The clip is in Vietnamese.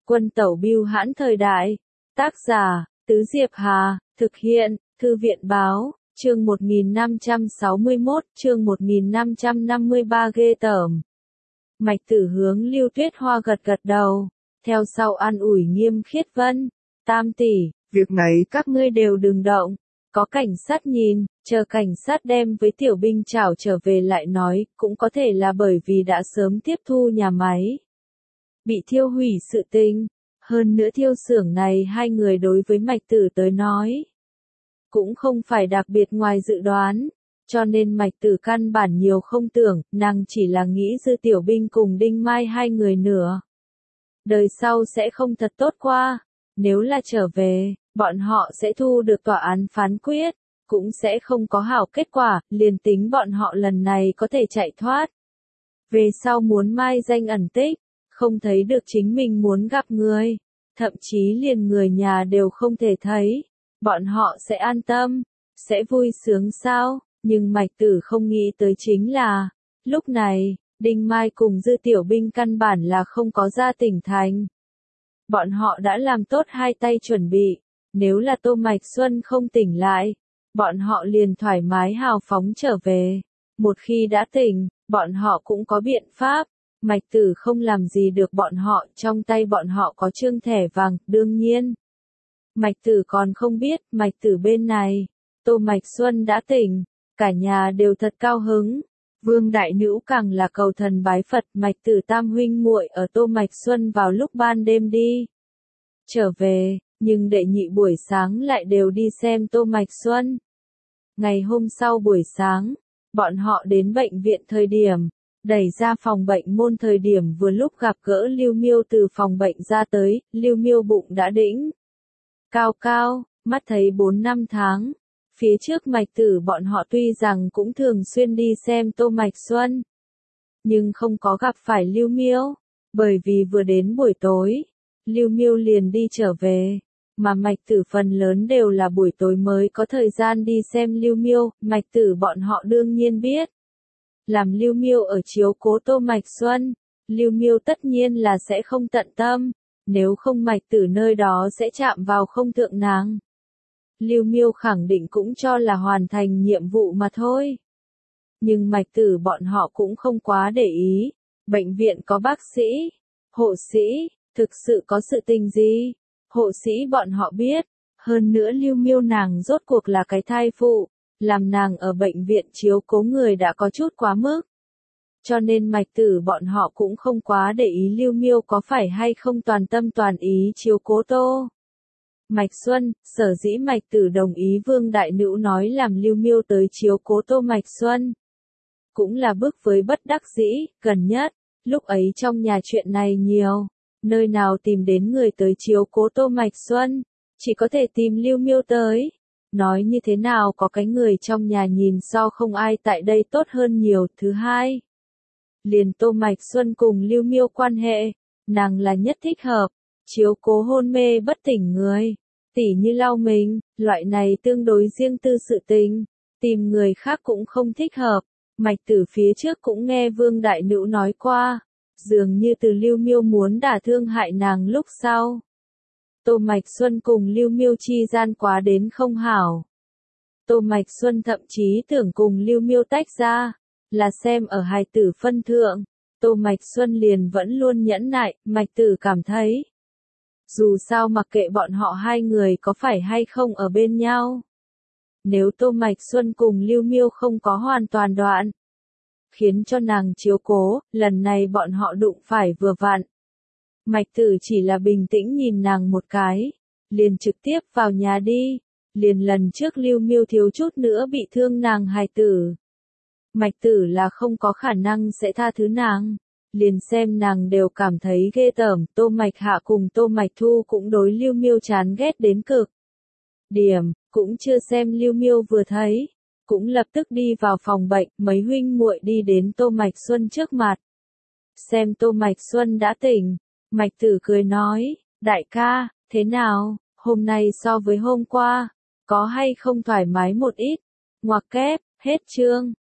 Quân tẩu bưu hãn thời đại. Tác giả, Tứ Diệp Hà, thực hiện, Thư viện báo, chương 1561, chương 1553 ghê tởm. Mạch Tử hướng Lưu Tuyết Hoa gật gật đầu, theo sau an ủi Nghiêm Khiết Vân, Tam tỷ, việc này các ngươi đều đừng động, có cảnh sát nhìn, chờ cảnh sát đem với tiểu binh chảo trở về lại nói, cũng có thể là bởi vì đã sớm tiếp thu nhà máy bị thiêu hủy sự tình. Hơn nữa thiêu xưởng này hai người đối với Mạch Tử tới nói cũng không phải đặc biệt ngoài dự đoán, cho nên Mạch Tử căn bản nhiều không tưởng, nàng chỉ là nghĩ Dư Tiểu Binh cùng Đinh Mai hai người nữa. Đời sau sẽ không thật tốt qua, nếu là trở về, bọn họ sẽ thu được tòa án phán quyết, cũng sẽ không có hảo kết quả, liền tính bọn họ lần này có thể chạy thoát. Về sau muốn mai danh ẩn tích, không thấy được chính mình muốn gặp người, thậm chí liền người nhà đều không thể thấy, bọn họ sẽ an tâm, sẽ vui sướng sao, nhưng Mạch Tử không nghĩ tới chính là, lúc này, Đinh Mai cùng Dư Tiểu Binh căn bản là không có ra tỉnh thành. Bọn họ đã làm tốt hai tay chuẩn bị, nếu là Tô Mạch Xuân không tỉnh lại, bọn họ liền thoải mái hào phóng trở về, một khi đã tỉnh, bọn họ cũng có biện pháp. Mạch Tử không làm gì được bọn họ, trong tay bọn họ có trương thẻ vàng, đương nhiên. Mạch Tử còn không biết, Mạch Tử bên này, Tô Mạch Xuân đã tỉnh, cả nhà đều thật cao hứng. Vương Đại Nữ càng là cầu thần bái Phật, Mạch Tử tam huynh muội ở Tô Mạch Xuân vào lúc ban đêm đi trở về, nhưng đệ nhị buổi sáng lại đều đi xem Tô Mạch Xuân. Ngày hôm sau buổi sáng, bọn họ đến bệnh viện thời điểm, đẩy ra phòng bệnh môn thời điểm vừa lúc gặp gỡ Lưu Miêu từ phòng bệnh ra tới, Lưu Miêu bụng đã đĩnh cao cao, mắt thấy 4 năm tháng. Phía trước Mạch Tử bọn họ tuy rằng cũng thường xuyên đi xem Tô Mạch Xuân, nhưng không có gặp phải Lưu Miêu, bởi vì vừa đến buổi tối, Lưu Miêu liền đi trở về, mà Mạch Tử phần lớn đều là buổi tối mới có thời gian đi xem Lưu Miêu, Mạch Tử bọn họ đương nhiên biết. Làm Lưu Miêu ở chiếu cố Tô Mạch Xuân, Lưu Miêu tất nhiên là sẽ không tận tâm, nếu không Mạch Tử nơi đó sẽ chạm vào không thượng nàng. Lưu Miêu khẳng định cũng cho là hoàn thành nhiệm vụ mà thôi. Nhưng Mạch Tử bọn họ cũng không quá để ý, bệnh viện có bác sĩ, hộ sĩ, thực sự có sự tình gì, hộ sĩ bọn họ biết, hơn nữa Lưu Miêu nàng rốt cuộc là cái thai phụ. Làm nàng ở bệnh viện chiếu cố người đã có chút quá mức. Cho nên Mạch Tử bọn họ cũng không quá để ý Lưu Miêu có phải hay không toàn tâm toàn ý chiếu cố Tô Mạch Xuân, sở dĩ Mạch Tử đồng ý Vương Đại Nữ nói làm Lưu Miêu tới chiếu cố Tô Mạch Xuân. Cũng là bước với bất đắc dĩ, gần nhất, lúc ấy trong nhà chuyện này nhiều, nơi nào tìm đến người tới chiếu cố Tô Mạch Xuân, chỉ có thể tìm Lưu Miêu tới. Nói như thế nào có cái người trong nhà nhìn so không ai tại đây tốt hơn nhiều. Thứ hai, liền Tô Mạch Xuân cùng Lưu Miêu quan hệ, nàng là nhất thích hợp, chiếu cố hôn mê bất tỉnh người, tỉ như lau mình, loại này tương đối riêng tư sự tình, tìm người khác cũng không thích hợp. Mạch Tử phía trước cũng nghe Vương Đại Nữ nói qua, dường như từ Lưu Miêu muốn đả thương hại nàng lúc sau. Tô Mạch Xuân cùng Lưu Miêu chi gian quá đến không hảo. Tô Mạch Xuân thậm chí tưởng cùng Lưu Miêu tách ra, là xem ở hài tử phân thượng. Tô Mạch Xuân liền vẫn luôn nhẫn nại, Mạch Tử cảm thấy. Dù sao mặc kệ bọn họ hai người có phải hay không ở bên nhau. Nếu Tô Mạch Xuân cùng Lưu Miêu không có hoàn toàn đoạn, khiến cho nàng chiếu cố, lần này bọn họ đụng phải vừa vặn. Mạch Tử chỉ là bình tĩnh nhìn nàng một cái, liền trực tiếp vào nhà đi, liền lần trước Lưu Miêu thiếu chút nữa bị thương nàng hài tử. Mạch Tử là không có khả năng sẽ tha thứ nàng, liền xem nàng đều cảm thấy ghê tởm. Tô Mạch Hạ cùng Tô Mạch Thu cũng đối Lưu Miêu chán ghét đến cực điểm, cũng chưa xem Lưu Miêu vừa thấy, cũng lập tức đi vào phòng bệnh. Mấy huynh muội đi đến Tô Mạch Xuân trước mặt, xem Tô Mạch Xuân đã tỉnh. Mạch Tử cười nói, đại ca, thế nào, hôm nay so với hôm qua, có hay không thoải mái một ít, ngoặc kép, hết chương.